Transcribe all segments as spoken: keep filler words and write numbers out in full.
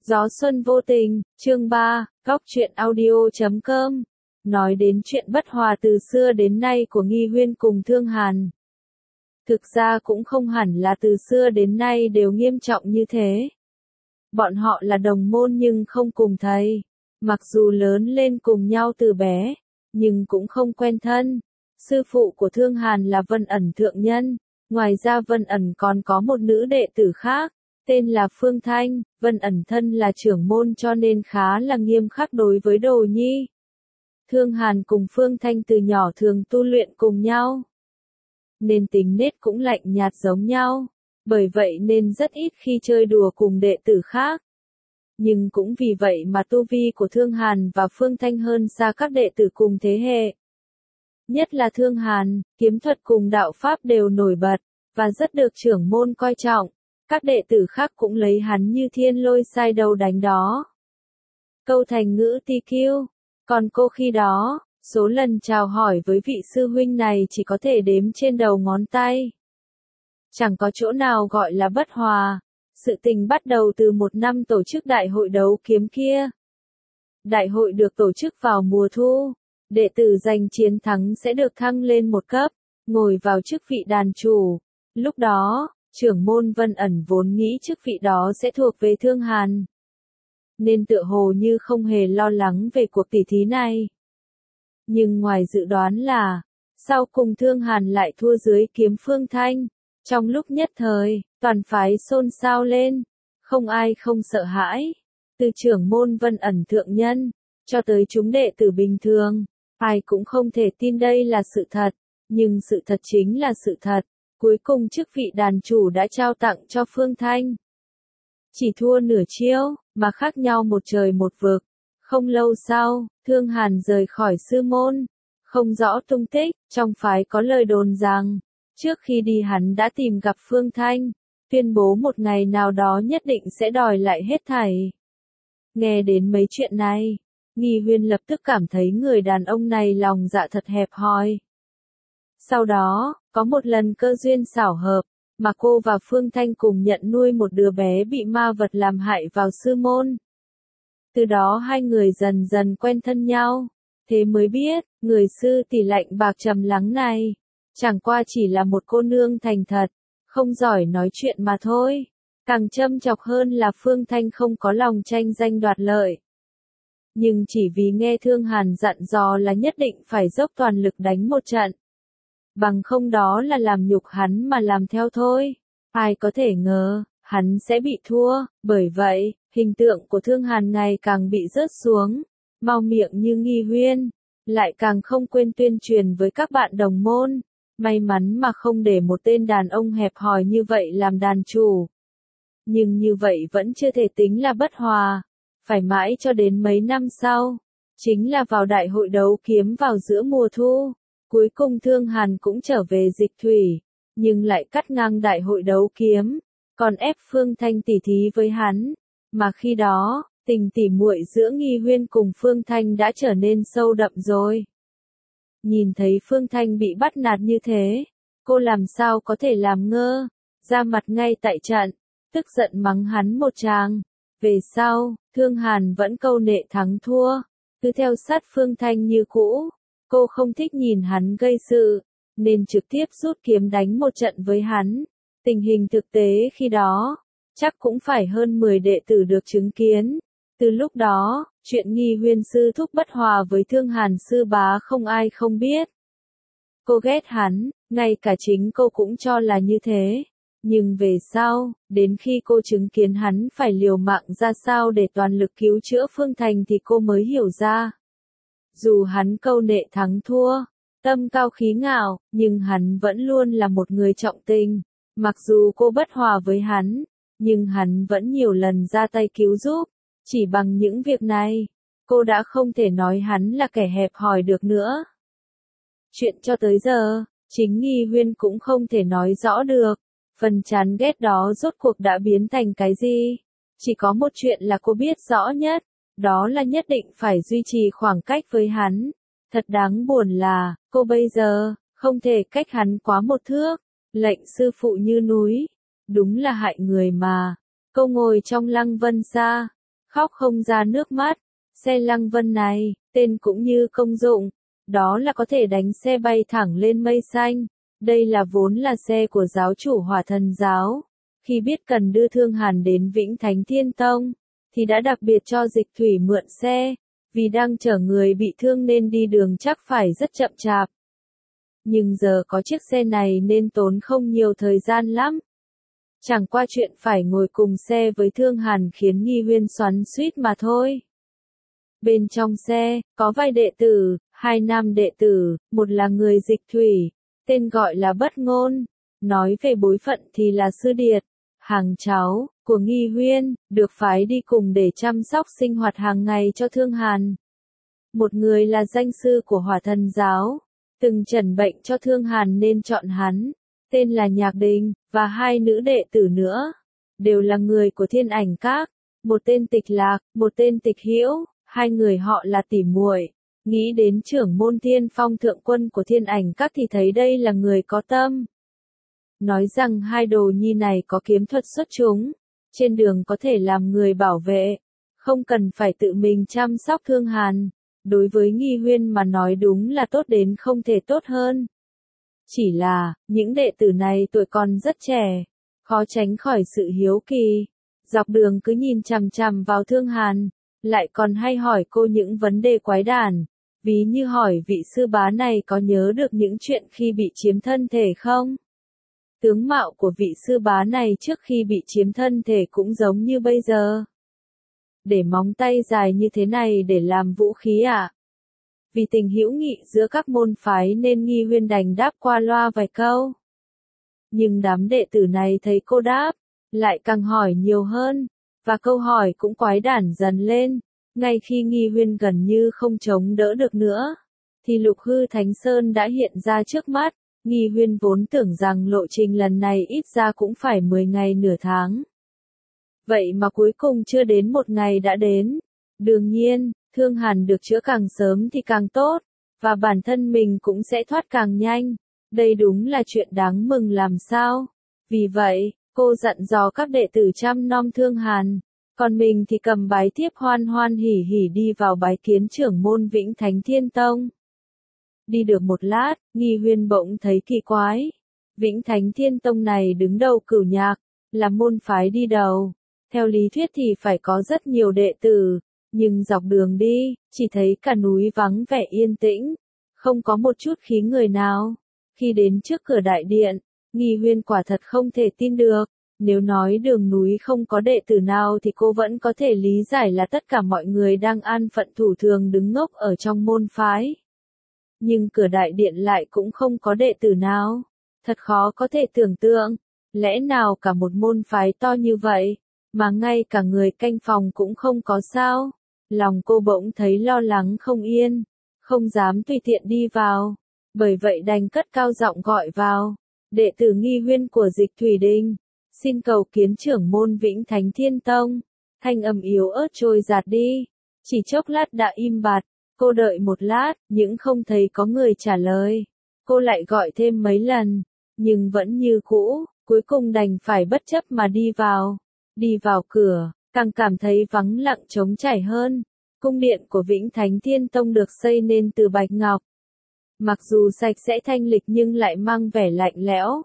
Gió xuân vô tình, chương ba, góc truyện audio chấm com. Nói đến chuyện bất hòa từ xưa đến nay của Nghi Huyên cùng Thương Hàn. Thực ra cũng không hẳn là từ xưa đến nay đều nghiêm trọng như thế. Bọn họ là đồng môn nhưng không cùng thầy. Mặc dù lớn lên cùng nhau từ bé, nhưng cũng không quen thân. Sư phụ của Thương Hàn là Vân Ẩn thượng nhân. Ngoài ra Vân Ẩn còn có một nữ đệ tử khác, tên là Phương Thanh. Vân Ẩn thân là trưởng môn cho nên khá là nghiêm khắc đối với đồ nhi. Thương Hàn cùng Phương Thanh từ nhỏ thường tu luyện cùng nhau, nên tính nết cũng lạnh nhạt giống nhau, bởi vậy nên rất ít khi chơi đùa cùng đệ tử khác. Nhưng cũng vì vậy mà tu vi của Thương Hàn và Phương Thanh hơn xa các đệ tử cùng thế hệ. Nhất là Thương Hàn, kiếm thuật cùng đạo pháp đều nổi bật, và rất được trưởng môn coi trọng. Các đệ tử khác cũng lấy hắn như thiên lôi sai đầu đánh đó. Câu thành ngữ ti kiêu. Còn cô khi đó, số lần chào hỏi với vị sư huynh này chỉ có thể đếm trên đầu ngón tay. Chẳng có chỗ nào gọi là bất hòa. Sự tình bắt đầu từ một năm tổ chức đại hội đấu kiếm kia. Đại hội được tổ chức vào mùa thu. Đệ tử giành chiến thắng sẽ được thăng lên một cấp, ngồi vào chức vị đàn chủ. Lúc đó, trưởng môn Vân Ẩn vốn nghĩ chức vị đó sẽ thuộc về Thương Hàn, nên tựa hồ như không hề lo lắng về cuộc tỉ thí này. Nhưng ngoài dự đoán là, sau cùng Thương Hàn lại thua dưới kiếm Phương Thanh. Trong lúc nhất thời, toàn phái xôn xao lên, không ai không sợ hãi. Từ trưởng môn Vân Ẩn thượng nhân, cho tới chúng đệ tử bình thường, ai cũng không thể tin đây là sự thật, nhưng sự thật chính là sự thật. Cuối cùng chức vị đàn chủ đã trao tặng cho Phương Thanh. Chỉ thua nửa chiêu, mà khác nhau một trời một vực. Không lâu sau, Thương Hàn rời khỏi sư môn. Không rõ tung tích, trong phái có lời đồn rằng, trước khi đi hắn đã tìm gặp Phương Thanh, tuyên bố một ngày nào đó nhất định sẽ đòi lại hết thảy. Nghe đến mấy chuyện này, Nghi Huyên lập tức cảm thấy người đàn ông này lòng dạ thật hẹp hòi. Sau đó, có một lần cơ duyên xảo hợp, mà cô và Phương Thanh cùng nhận nuôi một đứa bé bị ma vật làm hại vào sư môn. Từ đó hai người dần dần quen thân nhau, thế mới biết, người sư tỷ lạnh bạc trầm lắng này, chẳng qua chỉ là một cô nương thành thật, không giỏi nói chuyện mà thôi. Càng châm chọc hơn là Phương Thanh không có lòng tranh danh đoạt lợi. Nhưng chỉ vì nghe Thương Hàn dặn dò là nhất định phải dốc toàn lực đánh một trận. Bằng không đó là làm nhục hắn mà làm theo thôi. Ai có thể ngờ, hắn sẽ bị thua, bởi vậy, hình tượng của Thương Hàn ngày càng bị rớt xuống, mau miệng như Nghi Huyên, lại càng không quên tuyên truyền với các bạn đồng môn. May mắn mà không để một tên đàn ông hẹp hòi như vậy làm đàn chủ. Nhưng như vậy vẫn chưa thể tính là bất hòa, phải mãi cho đến mấy năm sau, chính là vào đại hội đấu kiếm vào giữa mùa thu. Cuối cùng Thương Hàn cũng trở về Dịch Thủy, nhưng lại cắt ngang đại hội đấu kiếm, còn ép Phương Thanh tỉ thí với hắn, mà khi đó, tình tỉ muội giữa Nghi Huyên cùng Phương Thanh đã trở nên sâu đậm rồi. Nhìn thấy Phương Thanh bị bắt nạt như thế, cô làm sao có thể làm ngơ, ra mặt ngay tại trận, tức giận mắng hắn một tràng. Về sau, Thương Hàn vẫn câu nệ thắng thua, cứ theo sát Phương Thanh như cũ. Cô không thích nhìn hắn gây sự, nên trực tiếp rút kiếm đánh một trận với hắn. Tình hình thực tế khi đó, chắc cũng phải hơn mười đệ tử được chứng kiến. Từ lúc đó, chuyện Nghi Huyên sư thúc bất hòa với Thương Hàn sư bá không ai không biết. Cô ghét hắn, ngay cả chính cô cũng cho là như thế. Nhưng về sau, đến khi cô chứng kiến hắn phải liều mạng ra sao để toàn lực cứu chữa Phương Thành thì cô mới hiểu ra. Dù hắn câu nệ thắng thua, tâm cao khí ngạo, nhưng hắn vẫn luôn là một người trọng tình. Mặc dù cô bất hòa với hắn, nhưng hắn vẫn nhiều lần ra tay cứu giúp. Chỉ bằng những việc này, cô đã không thể nói hắn là kẻ hẹp hòi được nữa. Chuyện cho tới giờ, chính Nghi Huyên cũng không thể nói rõ được. Phần chán ghét đó rốt cuộc đã biến thành cái gì? Chỉ có một chuyện là cô biết rõ nhất. Đó là nhất định phải duy trì khoảng cách với hắn. Thật đáng buồn là, cô bây giờ, không thể cách hắn quá một thước. Lệnh sư phụ như núi. Đúng là hại người mà. Cô ngồi trong Lăng Vân Sa, khóc không ra nước mắt. Xe Lăng Vân này, tên cũng như công dụng, đó là có thể đánh xe bay thẳng lên mây xanh. Đây là vốn là xe của giáo chủ Hỏa Thần giáo. Khi biết cần đưa Thương Hàn đến Vĩnh Thánh Thiên Tông, thì đã đặc biệt cho Dịch Thủy mượn xe, vì đang chở người bị thương nên đi đường chắc phải rất chậm chạp. Nhưng giờ có chiếc xe này nên tốn không nhiều thời gian lắm. Chẳng qua chuyện phải ngồi cùng xe với Thương Hàn khiến Nghi Huyên xoắn xuýt mà thôi. Bên trong xe, có vài đệ tử, hai nam đệ tử, một là người Dịch Thủy, tên gọi là Bất Ngôn, nói về bối phận thì là sư điệt, hàng cháu của Nghi Huyên, được phái đi cùng để chăm sóc sinh hoạt hàng ngày cho Thương Hàn. Một người là danh sư của Hỏa Thần giáo, từng chẩn bệnh cho Thương Hàn nên chọn hắn, tên là Nhạc Đình, và hai nữ đệ tử nữa, đều là người của Thiên Ảnh Các, một tên Tịch Lạc, một tên Tịch Hữu, hai người họ là tỉ muội. Nghĩ đến trưởng môn Thiên Phong thượng quân của Thiên Ảnh Các thì thấy đây là người có tâm. Nói rằng hai đồ nhi này có kiếm thuật xuất chúng, trên đường có thể làm người bảo vệ, không cần phải tự mình chăm sóc Thương Hàn. Đối với Nghi Huyên mà nói đúng là tốt đến không thể tốt hơn. Chỉ là, những đệ tử này tuổi còn rất trẻ, khó tránh khỏi sự hiếu kỳ. Dọc đường cứ nhìn chằm chằm vào Thương Hàn, lại còn hay hỏi cô những vấn đề quái đản. Ví như hỏi vị sư bá này có nhớ được những chuyện khi bị chiếm thân thể không? Tướng mạo của vị sư bá này trước khi bị chiếm thân thể cũng giống như bây giờ. Để móng tay dài như thế này để làm vũ khí à? Vì tình hữu nghị giữa các môn phái nên Nghi Huyên đành đáp qua loa vài câu. Nhưng đám đệ tử này thấy cô đáp, lại càng hỏi nhiều hơn, và câu hỏi cũng quái đản dần lên. Ngay khi Nghi Huyên gần như không chống đỡ được nữa, thì Lục Hư Thánh Sơn đã hiện ra trước mắt. Nghi Huyên vốn tưởng rằng lộ trình lần này ít ra cũng phải mười ngày nửa tháng. Vậy mà cuối cùng chưa đến một ngày đã đến. Đương nhiên, Thương Hàn được chữa càng sớm thì càng tốt, và bản thân mình cũng sẽ thoát càng nhanh. Đây đúng là chuyện đáng mừng làm sao. Vì vậy, cô dặn dò các đệ tử chăm nom Thương Hàn, còn mình thì cầm bái thiếp hoan hoan hỉ hỉ đi vào bái kiến trưởng môn Vĩnh Thánh Thiên Tông. Đi được một lát, Nghi Huyên bỗng thấy kỳ quái. Vĩnh Thánh Thiên Tông này đứng đầu Cửu Nhạc, là môn phái đi đầu. Theo lý thuyết thì phải có rất nhiều đệ tử, nhưng dọc đường đi, chỉ thấy cả núi vắng vẻ yên tĩnh, không có một chút khí người nào. Khi đến trước cửa đại điện, Nghi Huyên quả thật không thể tin được. Nếu nói đường núi không có đệ tử nào thì cô vẫn có thể lý giải là tất cả mọi người đang an phận thủ thường đứng ngốc ở trong môn phái. Nhưng cửa đại điện lại cũng không có đệ tử nào. Thật khó có thể tưởng tượng, lẽ nào cả một môn phái to như vậy, mà ngay cả người canh phòng cũng không có sao? Lòng cô bỗng thấy lo lắng không yên, không dám tùy tiện đi vào, bởi vậy đành cất cao giọng gọi vào. Đệ tử Nghi Huyên của Dịch Thủy Đình, xin cầu kiến trưởng môn Vĩnh Thánh Thiên Tông. Thanh âm yếu ớt trôi giạt đi, chỉ chốc lát đã im bặt. Cô đợi một lát, nhưng không thấy có người trả lời. Cô lại gọi thêm mấy lần, nhưng vẫn như cũ, cuối cùng đành phải bất chấp mà đi vào. Đi vào cửa, càng cảm thấy vắng lặng trống trải hơn. Cung điện của Vĩnh Thánh Thiên Tông được xây nên từ bạch ngọc. Mặc dù sạch sẽ thanh lịch nhưng lại mang vẻ lạnh lẽo.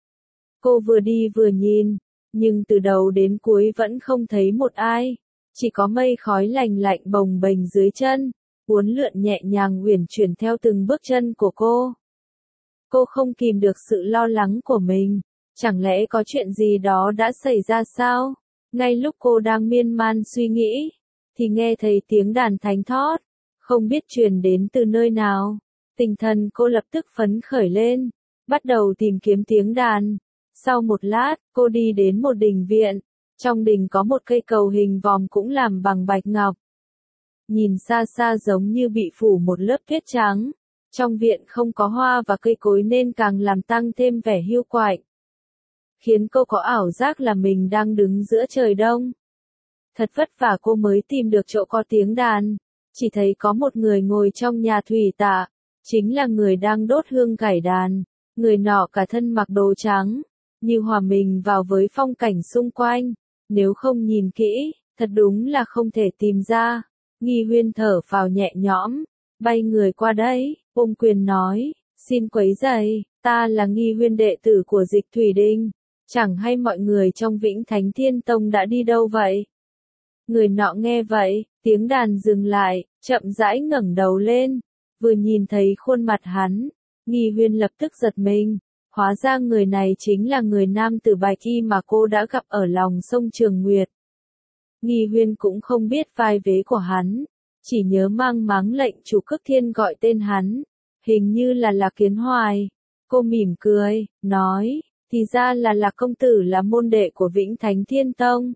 Cô vừa đi vừa nhìn, nhưng từ đầu đến cuối vẫn không thấy một ai. Chỉ có mây khói lành lạnh bồng bềnh dưới chân, uốn lượn nhẹ nhàng uyển chuyển theo từng bước chân của cô. Cô không kìm được sự lo lắng của mình. Chẳng lẽ có chuyện gì đó đã xảy ra sao? Ngay lúc cô đang miên man suy nghĩ, thì nghe thấy tiếng đàn thánh thót, không biết truyền đến từ nơi nào. Tinh thần cô lập tức phấn khởi lên, bắt đầu tìm kiếm tiếng đàn. Sau một lát, cô đi đến một đình viện. Trong đình có một cây cầu hình vòm cũng làm bằng bạch ngọc. Nhìn xa xa giống như bị phủ một lớp tuyết trắng. Trong viện không có hoa và cây cối nên càng làm tăng thêm vẻ hiu quạnh, khiến cô có ảo giác là mình đang đứng giữa trời đông. Thật vất vả cô mới tìm được chỗ có tiếng đàn, chỉ thấy có một người ngồi trong nhà thủy tạ, chính là người đang đốt hương gảy đàn. Người nọ cả thân mặc đồ trắng, như hòa mình vào với phong cảnh xung quanh. Nếu không nhìn kỹ, Thật đúng là không thể tìm ra. Nghi Huyên thở phào nhẹ nhõm, bay người qua đây, ôm quyền nói, xin quấy rầy, ta là Nghi Huyên đệ tử của Dịch Thủy Đình, chẳng hay mọi người trong Vĩnh Thánh Thiên Tông đã đi đâu vậy? Người nọ nghe vậy, tiếng đàn dừng lại, chậm rãi ngẩng đầu lên, vừa nhìn thấy khuôn mặt hắn, Nghi Huyên lập tức giật mình, hóa ra người này chính là người nam tử bạch y mà cô đã gặp ở lòng sông Trường Nguyệt. Nghi Huyên cũng không biết vai vế của hắn, chỉ nhớ mang máng lệnh chủ Cước Thiên gọi tên hắn, hình như là Lạc Kiến Hoài. Cô mỉm cười, nói, thì ra là Lạc công tử là môn đệ của Vĩnh Thánh Thiên Tông.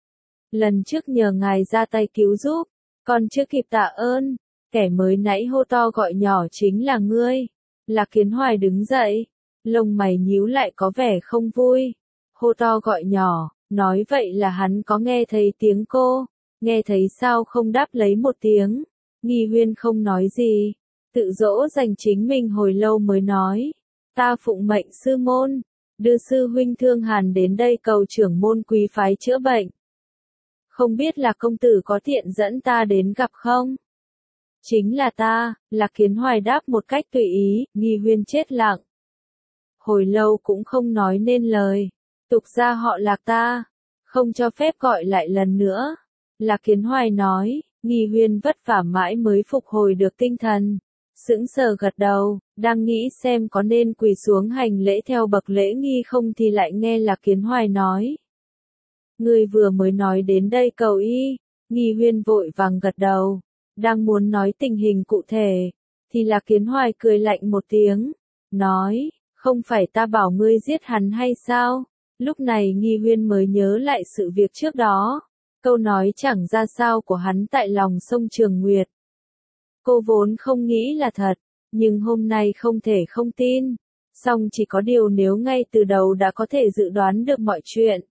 Lần trước nhờ ngài ra tay cứu giúp, còn chưa kịp tạ ơn, kẻ mới nãy hô to gọi nhỏ chính là ngươi. Lạc Kiến Hoài đứng dậy, lông mày nhíu lại có vẻ không vui. Hô to gọi nhỏ, nói vậy là hắn có nghe thấy tiếng cô, nghe thấy sao không đáp lấy một tiếng. Nghi Huyên không nói gì, tự dỗ dành chính mình hồi lâu mới nói, ta phụng mệnh sư môn, đưa sư huynh Thương Hàn đến đây cầu trưởng môn quý phái chữa bệnh. Không biết là công tử có tiện dẫn ta đến gặp không? Chính là ta, Lạc Kiến Hoài đáp một cách tùy ý. Nghi Huyên chết lặng. Hồi lâu cũng không nói nên lời. Tục ra họ Lạc ta, không cho phép gọi lại lần nữa. Lạc Kiến Hoài nói, Nghi Huyên vất vả mãi mới phục hồi được tinh thần. Sững sờ gật đầu, đang nghĩ xem có nên quỳ xuống hành lễ theo bậc lễ nghi không thì lại nghe Lạc Kiến Hoài nói. Ngươi vừa mới nói đến đây cầu y. Nghi Huyên vội vàng gật đầu, đang muốn nói tình hình cụ thể, thì Lạc Kiến Hoài cười lạnh một tiếng, nói, không phải ta bảo ngươi giết hắn hay sao? Lúc này Nghi Huyên mới nhớ lại sự việc trước đó, câu nói chẳng ra sao của hắn tại lòng sông Trường Nguyệt. Cô vốn không nghĩ là thật, nhưng hôm nay không thể không tin, song chỉ có điều nếu ngay từ đầu đã có thể dự đoán được mọi chuyện.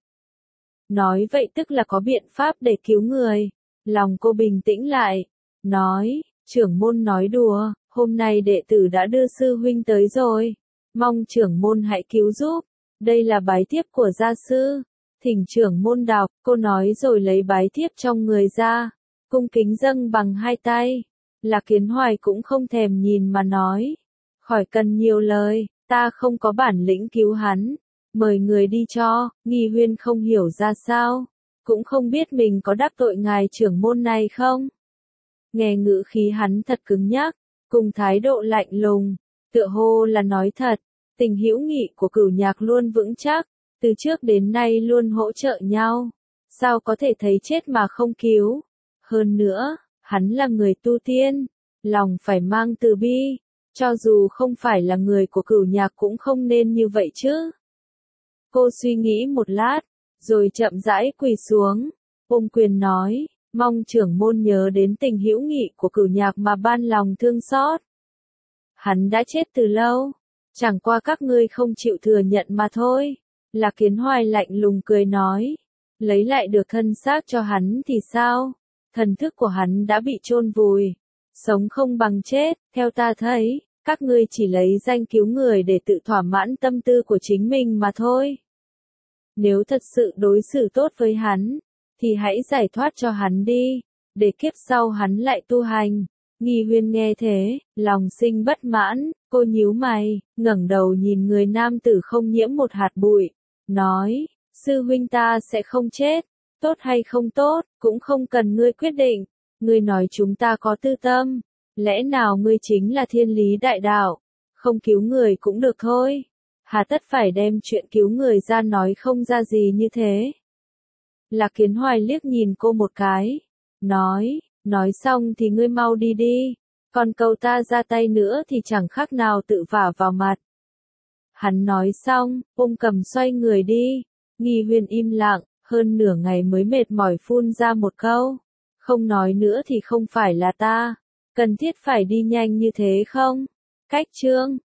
Nói vậy tức là có biện pháp để cứu người. Lòng cô bình tĩnh lại, nói, trưởng môn nói đùa, hôm nay đệ tử đã đưa sư huynh tới rồi, mong trưởng môn hãy cứu giúp, đây là bái thiếp của gia sư, thỉnh trưởng môn đọc, cô nói rồi lấy bái thiếp trong người ra, cung kính dâng bằng hai tay. Lạc Kiến Hoài cũng không thèm nhìn mà nói, khỏi cần nhiều lời, ta không có bản lĩnh cứu hắn, mời người đi cho. Nghi Huyên không hiểu ra sao, cũng không biết mình có đắc tội ngài trưởng môn này không. Nghe ngữ khí hắn thật cứng nhắc, cùng thái độ lạnh lùng, tựa hồ là nói thật, tình hữu nghị của Cửu Nhạc luôn vững chắc, từ trước đến nay luôn hỗ trợ nhau, sao có thể thấy chết mà không cứu. Hơn nữa, hắn là người tu tiên, lòng phải mang từ bi, cho dù không phải là người của Cửu Nhạc cũng không nên như vậy chứ. Cô suy nghĩ một lát, rồi chậm rãi quỳ xuống, ôm quyền nói, mong trưởng môn nhớ đến tình hữu nghị của Cửu Nhạc mà ban lòng thương xót. Hắn đã chết từ lâu, chẳng qua các ngươi không chịu thừa nhận mà thôi. Lạc Kiến Hoài lạnh lùng cười nói, lấy lại được thân xác cho hắn thì sao? Thần thức của hắn đã bị chôn vùi, sống không bằng chết, theo ta thấy, các ngươi chỉ lấy danh cứu người để tự thỏa mãn tâm tư của chính mình mà thôi. Nếu thật sự đối xử tốt với hắn, thì hãy giải thoát cho hắn đi, để kiếp sau hắn lại tu hành. Nghi Huyên nghe thế, lòng sinh bất mãn, cô nhíu mày, ngẩng đầu nhìn người nam tử không nhiễm một hạt bụi, nói, sư huynh ta sẽ không chết, tốt hay không tốt, cũng không cần ngươi quyết định, ngươi nói chúng ta có tư tâm, lẽ nào ngươi chính là thiên lý đại đạo, không cứu người cũng được thôi, hà tất phải đem chuyện cứu người ra nói không ra gì như thế. Lạc Kiến Hoài liếc nhìn cô một cái, nói, nói xong thì ngươi mau đi đi, còn cầu ta ra tay nữa thì chẳng khác nào tự vả vào mặt. Hắn nói xong, ôm cầm xoay người đi, Nghi Huyên im lặng, hơn nửa ngày mới mệt mỏi phun ra một câu, không nói nữa thì không phải là ta, cần thiết phải đi nhanh như thế không? Cách chương